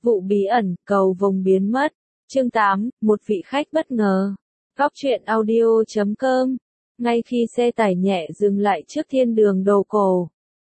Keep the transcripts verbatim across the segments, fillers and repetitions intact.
Vụ bí ẩn, cầu vồng biến mất. Chương tám, một vị khách bất ngờ. Góc truyện audio chấm com. Ngay khi xe tải nhẹ dừng lại trước thiên đường đồ cổ,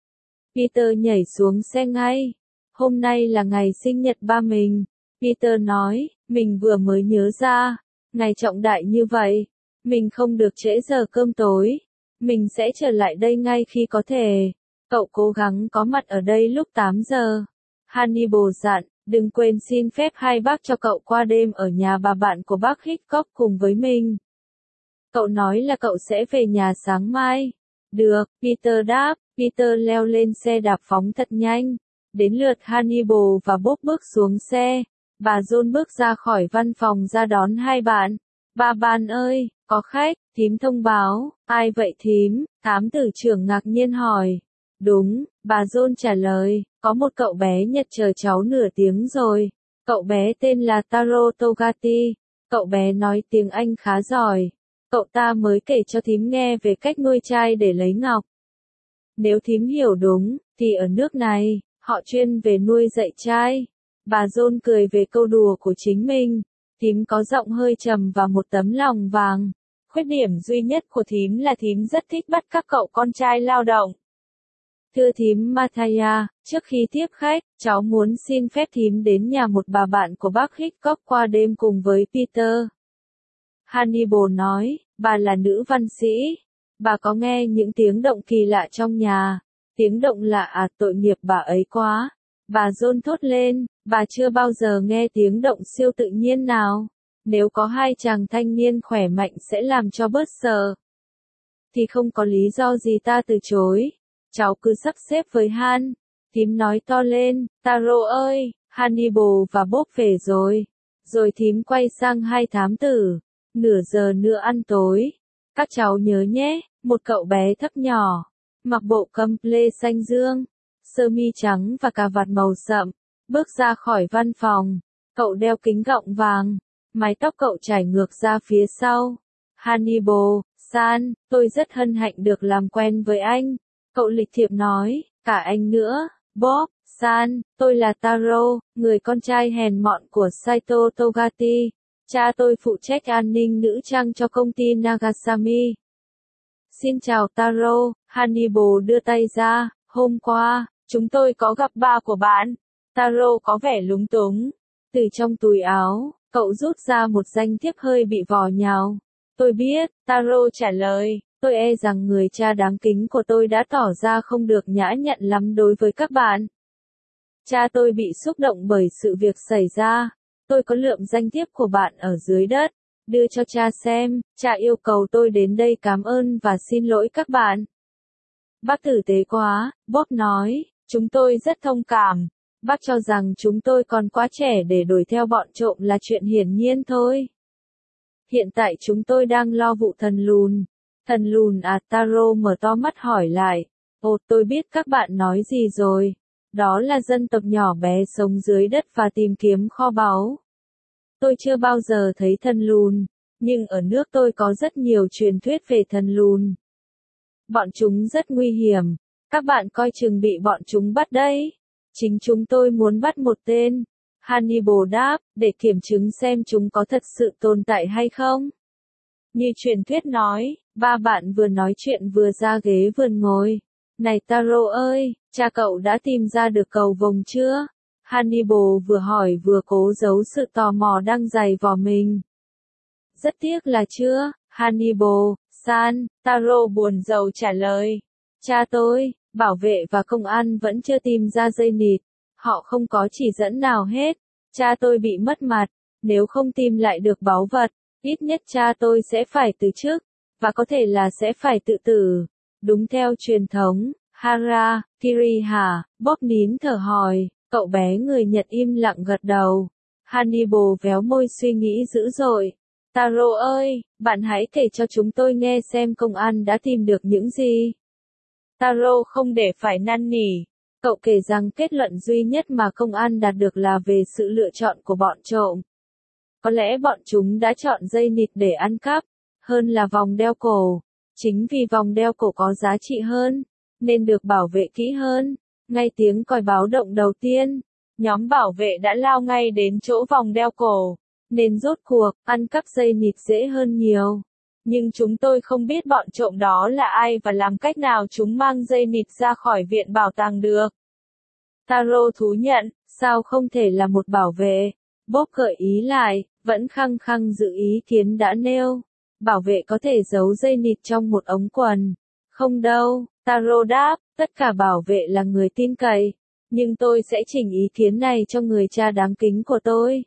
Peter nhảy xuống xe ngay. Hôm nay là ngày sinh nhật ba mình. Peter nói, mình vừa mới nhớ ra, ngày trọng đại như vậy, mình không được trễ giờ cơm tối. Mình sẽ trở lại đây ngay khi có thể. Cậu cố gắng có mặt ở đây lúc tám giờ. Hannibal dặn, đừng quên xin phép hai bác cho cậu qua đêm ở nhà bà bạn của bác Hitchcock cùng với mình. Cậu nói là cậu sẽ về nhà sáng mai. Được, Peter đáp. Peter leo lên xe đạp phóng thật nhanh. Đến lượt Hannibal và Bob bước xuống xe. Bà John bước ra khỏi văn phòng ra đón hai bạn. Ba bạn ơi, có khách, thím thông báo. Ai vậy thím? Thám tử trưởng ngạc nhiên hỏi. Đúng, bà John trả lời, có một cậu bé Nhật chờ cháu nửa tiếng rồi. Cậu bé tên là Taro Togati. Cậu bé nói tiếng Anh khá giỏi. Cậu ta mới kể cho thím nghe về cách nuôi trai để lấy ngọc. Nếu thím hiểu đúng, thì ở nước này, họ chuyên về nuôi dạy trai. Bà John cười về câu đùa của chính mình. Thím có giọng hơi trầm và một tấm lòng vàng. Khuyết điểm duy nhất của thím là thím rất thích bắt các cậu con trai lao động. Thưa thím Mataya, trước khi tiếp khách, cháu muốn xin phép thím đến nhà một bà bạn của bác Hitchcock qua đêm cùng với Peter. Hannibal nói, bà là nữ văn sĩ. Bà có nghe những tiếng động kỳ lạ trong nhà. Tiếng động lạ à, tội nghiệp bà ấy quá. Bà John thốt lên, bà chưa bao giờ nghe tiếng động siêu tự nhiên nào. Nếu có hai chàng thanh niên khỏe mạnh sẽ làm cho bớt sợ, thì không có lý do gì ta từ chối. Cháu cứ sắp xếp với Han. Thím nói to lên, Taro ơi, Hannibal và Bob về rồi. Rồi thím quay sang hai thám tử. Nửa giờ nữa ăn tối. Các cháu nhớ nhé, một cậu bé thấp nhỏ, mặc bộ comple xanh dương, sơ mi trắng và cà vạt màu sậm, bước ra khỏi văn phòng. Cậu đeo kính gọng vàng, mái tóc cậu trải ngược ra phía sau. Hannibal, San, tôi rất hân hạnh được làm quen với anh. Cậu lịch thiệp nói, cả anh nữa. Bob, San, tôi là Taro, người con trai hèn mọn của Saito Togati. Cha tôi phụ trách an ninh nữ trang cho công ty Nagasami. Xin chào Taro, Hannibal đưa tay ra. Hôm qua, chúng tôi có gặp ba của bạn. Taro có vẻ lúng túng. Từ trong túi áo, cậu rút ra một danh thiếp hơi bị vò nhào. Tôi biết, Taro trả lời. Tôi e rằng người cha đáng kính của tôi đã tỏ ra không được nhã nhặn lắm đối với các bạn. Cha tôi bị xúc động bởi sự việc xảy ra. Tôi có lượm danh thiếp của bạn ở dưới đất, đưa cho cha xem. Cha yêu cầu tôi đến đây cảm ơn và xin lỗi các bạn. Bác tử tế quá, Bob nói, chúng tôi rất thông cảm. Bác cho rằng chúng tôi còn quá trẻ để đuổi theo bọn trộm là chuyện hiển nhiên thôi. Hiện tại chúng tôi đang lo vụ thần lùn. Thần lùn à? Taro mở to mắt hỏi lại. Ồ, tôi biết các bạn nói gì rồi. Đó là dân tộc nhỏ bé sống dưới đất và tìm kiếm kho báu. Tôi chưa bao giờ thấy thần lùn, nhưng ở nước tôi có rất nhiều truyền thuyết về thần lùn. Bọn chúng rất nguy hiểm, các bạn coi chừng bị bọn chúng bắt đấy. Chính chúng tôi muốn bắt một tên. Hannibal đáp, để kiểm chứng xem chúng có thật sự tồn tại hay không. Như truyền thuyết nói, ba bạn vừa nói chuyện vừa ra ghế vườn ngồi. Này Taro ơi, cha cậu đã tìm ra được cầu vồng chưa? Hannibal vừa hỏi vừa cố giấu sự tò mò đang dày vò mình. Rất tiếc là chưa, Hannibal, San, Taro buồn rầu trả lời. Cha tôi, bảo vệ và công an vẫn chưa tìm ra dây nịt. Họ không có chỉ dẫn nào hết. Cha tôi bị mất mặt. Nếu không tìm lại được báu vật, ít nhất cha tôi sẽ phải từ chức, và có thể là sẽ phải tự tử. Đúng theo truyền thống, Hara, Kiriha, Bob nín thở hỏi. Cậu bé người Nhật im lặng gật đầu. Hannibal véo môi suy nghĩ dữ dội. Taro ơi, bạn hãy kể cho chúng tôi nghe xem công an đã tìm được những gì. Taro không để phải năn nỉ. Cậu kể rằng kết luận duy nhất mà công an đạt được là về sự lựa chọn của bọn trộm. Có lẽ bọn chúng đã chọn dây nịt để ăn cắp, hơn là vòng đeo cổ. Chính vì vòng đeo cổ có giá trị hơn, nên được bảo vệ kỹ hơn. Ngay tiếng còi báo động đầu tiên, nhóm bảo vệ đã lao ngay đến chỗ vòng đeo cổ, nên rốt cuộc, ăn cắp dây nịt dễ hơn nhiều. Nhưng chúng tôi không biết bọn trộm đó là ai và làm cách nào chúng mang dây nịt ra khỏi viện bảo tàng được. Taro thú nhận, sao không thể là một bảo vệ? Bob gợi ý lại, vẫn khăng khăng giữ ý kiến đã nêu. Bảo vệ có thể giấu dây nịt trong một ống quần. Không đâu, Taro đáp, tất cả bảo vệ là người tin cậy. Nhưng tôi sẽ chỉnh ý kiến này cho người cha đáng kính của tôi.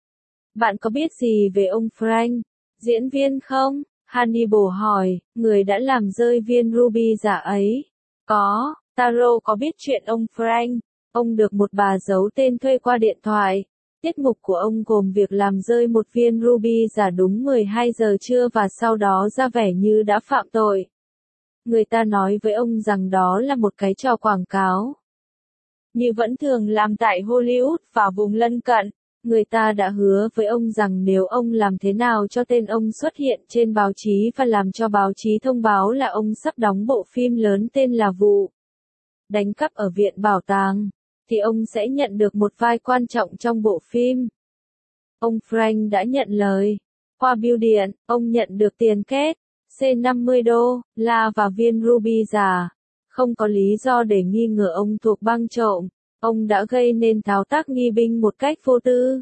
Bạn có biết gì về ông Frank, diễn viên không? Hannibal hỏi, người đã làm rơi viên ruby giả ấy. Có, Taro có biết chuyện ông Frank. Ông được một bà giấu tên thuê qua điện thoại. Tiết mục của ông gồm việc làm rơi một viên ruby giả đúng mười hai giờ trưa và sau đó ra vẻ như đã phạm tội. Người ta nói với ông rằng đó là một cái trò quảng cáo. Như vẫn thường làm tại Hollywood và vùng lân cận, người ta đã hứa với ông rằng nếu ông làm thế nào cho tên ông xuất hiện trên báo chí và làm cho báo chí thông báo là ông sắp đóng bộ phim lớn tên là Vụ đánh cắp ở viện bảo tàng, thì ông sẽ nhận được một vai quan trọng trong bộ phim. Ông Frank đã nhận lời. Qua bưu điện, ông nhận được tiền két, C năm mươi đô, la và viên ruby giả. Không có lý do để nghi ngờ ông thuộc băng trộm. Ông đã gây nên thao tác nghi binh một cách vô tư.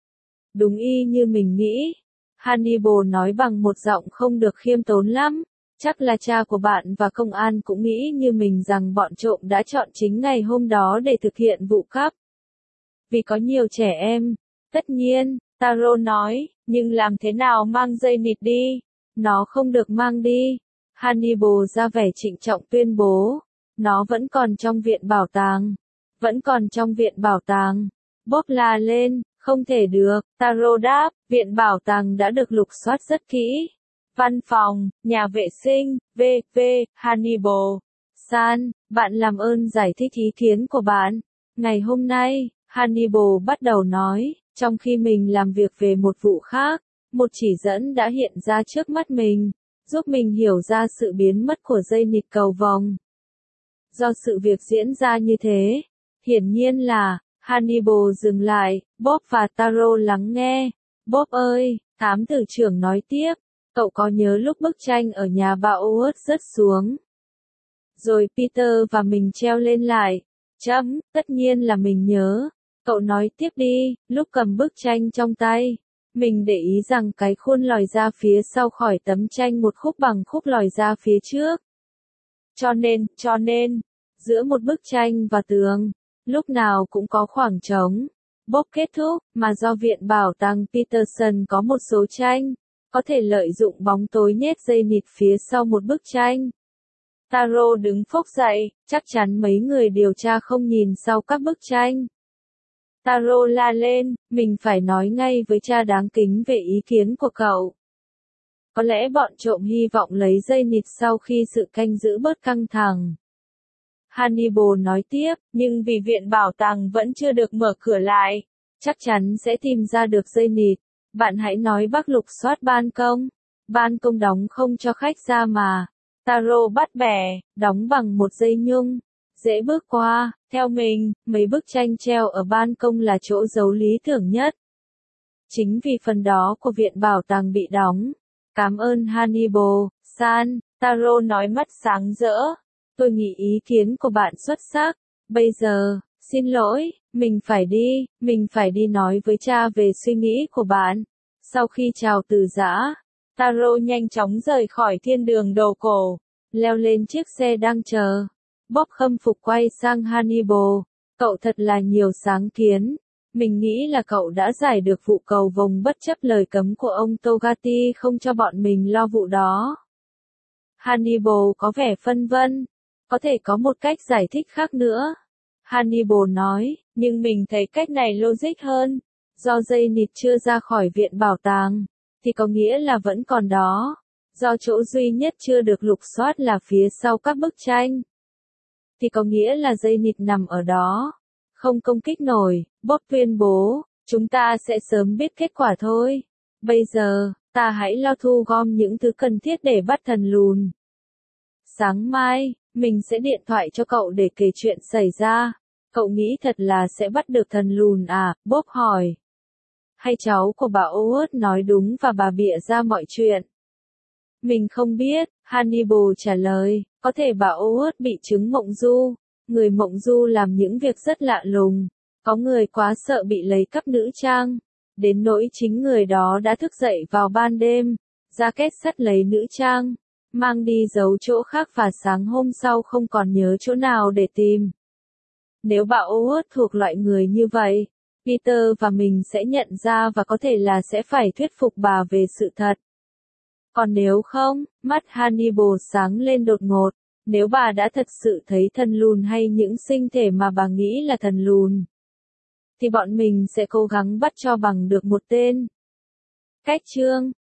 Đúng y như mình nghĩ. Hannibal nói bằng một giọng không được khiêm tốn lắm. Chắc là cha của bạn và công an cũng nghĩ như mình rằng bọn trộm đã chọn chính ngày hôm đó để thực hiện vụ cắp. Vì có nhiều trẻ em. Tất nhiên, Taro nói, nhưng làm thế nào mang dây nịt đi? Nó không được mang đi. Hannibal ra vẻ trịnh trọng tuyên bố. Nó vẫn còn trong viện bảo tàng. Vẫn còn trong viện bảo tàng. Bob la lên, không thể được. Taro đáp, viện bảo tàng đã được lục soát rất kỹ. Văn phòng, nhà vệ sinh, vân vân Hannibal. San, bạn làm ơn giải thích ý kiến của bạn. Ngày hôm nay, Hannibal bắt đầu nói, trong khi mình làm việc về một vụ khác, một chỉ dẫn đã hiện ra trước mắt mình, giúp mình hiểu ra sự biến mất của dây nịt cầu vồng. Do sự việc diễn ra như thế, hiển nhiên là, Hannibal dừng lại, Bob và Taro lắng nghe. Bob ơi, thám tử trưởng nói tiếp, cậu có nhớ lúc bức tranh ở nhà bà Howard rớt xuống? Rồi Peter và mình treo lên lại. Chấm, tất nhiên là mình nhớ. Cậu nói tiếp đi, lúc cầm bức tranh trong tay. Mình để ý rằng cái khuôn lòi ra phía sau khỏi tấm tranh một khúc bằng khúc lòi ra phía trước. Cho nên, cho nên, giữa một bức tranh và tường, lúc nào cũng có khoảng trống. Bob kết thúc, mà do viện bảo tàng Peterson có một số tranh, có thể lợi dụng bóng tối nhét dây nịt phía sau một bức tranh. Taro đứng phốc dậy, chắc chắn mấy người điều tra không nhìn sau các bức tranh. Taro la lên, mình phải nói ngay với cha đáng kính về ý kiến của cậu. Có lẽ bọn trộm hy vọng lấy dây nịt sau khi sự canh giữ bớt căng thẳng. Hannibal nói tiếp, nhưng vì viện bảo tàng vẫn chưa được mở cửa lại, chắc chắn sẽ tìm ra được dây nịt. Bạn hãy nói bác lục soát ban công. Ban công đóng không cho khách ra mà. Taro bắt bẻ, đóng bằng một dây nhung. Dễ bước qua, theo mình, mấy bức tranh treo ở ban công là chỗ giấu lý tưởng nhất. Chính vì phần đó của viện bảo tàng bị đóng. Cảm ơn Hannibal, San, Taro nói mắt sáng rỡ. Tôi nghĩ ý kiến của bạn xuất sắc. Bây giờ, xin lỗi, mình phải đi, mình phải đi nói với cha về suy nghĩ của bạn. Sau khi chào từ giã, Taro nhanh chóng rời khỏi thiên đường đồ cổ, leo lên chiếc xe đang chờ. Bob khâm phục quay sang Hannibal, cậu thật là nhiều sáng kiến. Mình nghĩ là cậu đã giải được vụ cầu vồng bất chấp lời cấm của ông Toghti không cho bọn mình lo vụ đó. Hannibal có vẻ phân vân. Có thể có một cách giải thích khác nữa. Hannibal nói, nhưng mình thấy cách này logic hơn. Do dây nịt chưa ra khỏi viện bảo tàng, thì có nghĩa là vẫn còn đó. Do chỗ duy nhất chưa được lục soát là phía sau các bức tranh, thì có nghĩa là dây nịt nằm ở đó. Không công kích nổi, Bob tuyên bố, chúng ta sẽ sớm biết kết quả thôi. Bây giờ, ta hãy lo thu gom những thứ cần thiết để bắt thần lùn. Sáng mai, mình sẽ điện thoại cho cậu để kể chuyện xảy ra. Cậu nghĩ thật là sẽ bắt được thần lùn à? Bob hỏi. Hay cháu của bà Howard nói đúng và bà bịa ra mọi chuyện? Mình không biết, Hannibal trả lời, có thể bà Howard bị chứng mộng du. Người mộng du làm những việc rất lạ lùng. Có người quá sợ bị lấy cắp nữ trang. Đến nỗi chính người đó đã thức dậy vào ban đêm, ra kết sắt lấy nữ trang, mang đi giấu chỗ khác và sáng hôm sau không còn nhớ chỗ nào để tìm. Nếu bà Howard thuộc loại người như vậy, Peter và mình sẽ nhận ra và có thể là sẽ phải thuyết phục bà về sự thật. Còn nếu không, mắt Hannibal sáng lên đột ngột, nếu bà đã thật sự thấy thần lùn hay những sinh thể mà bà nghĩ là thần lùn, thì bọn mình sẽ cố gắng bắt cho bằng được một tên. Cách chương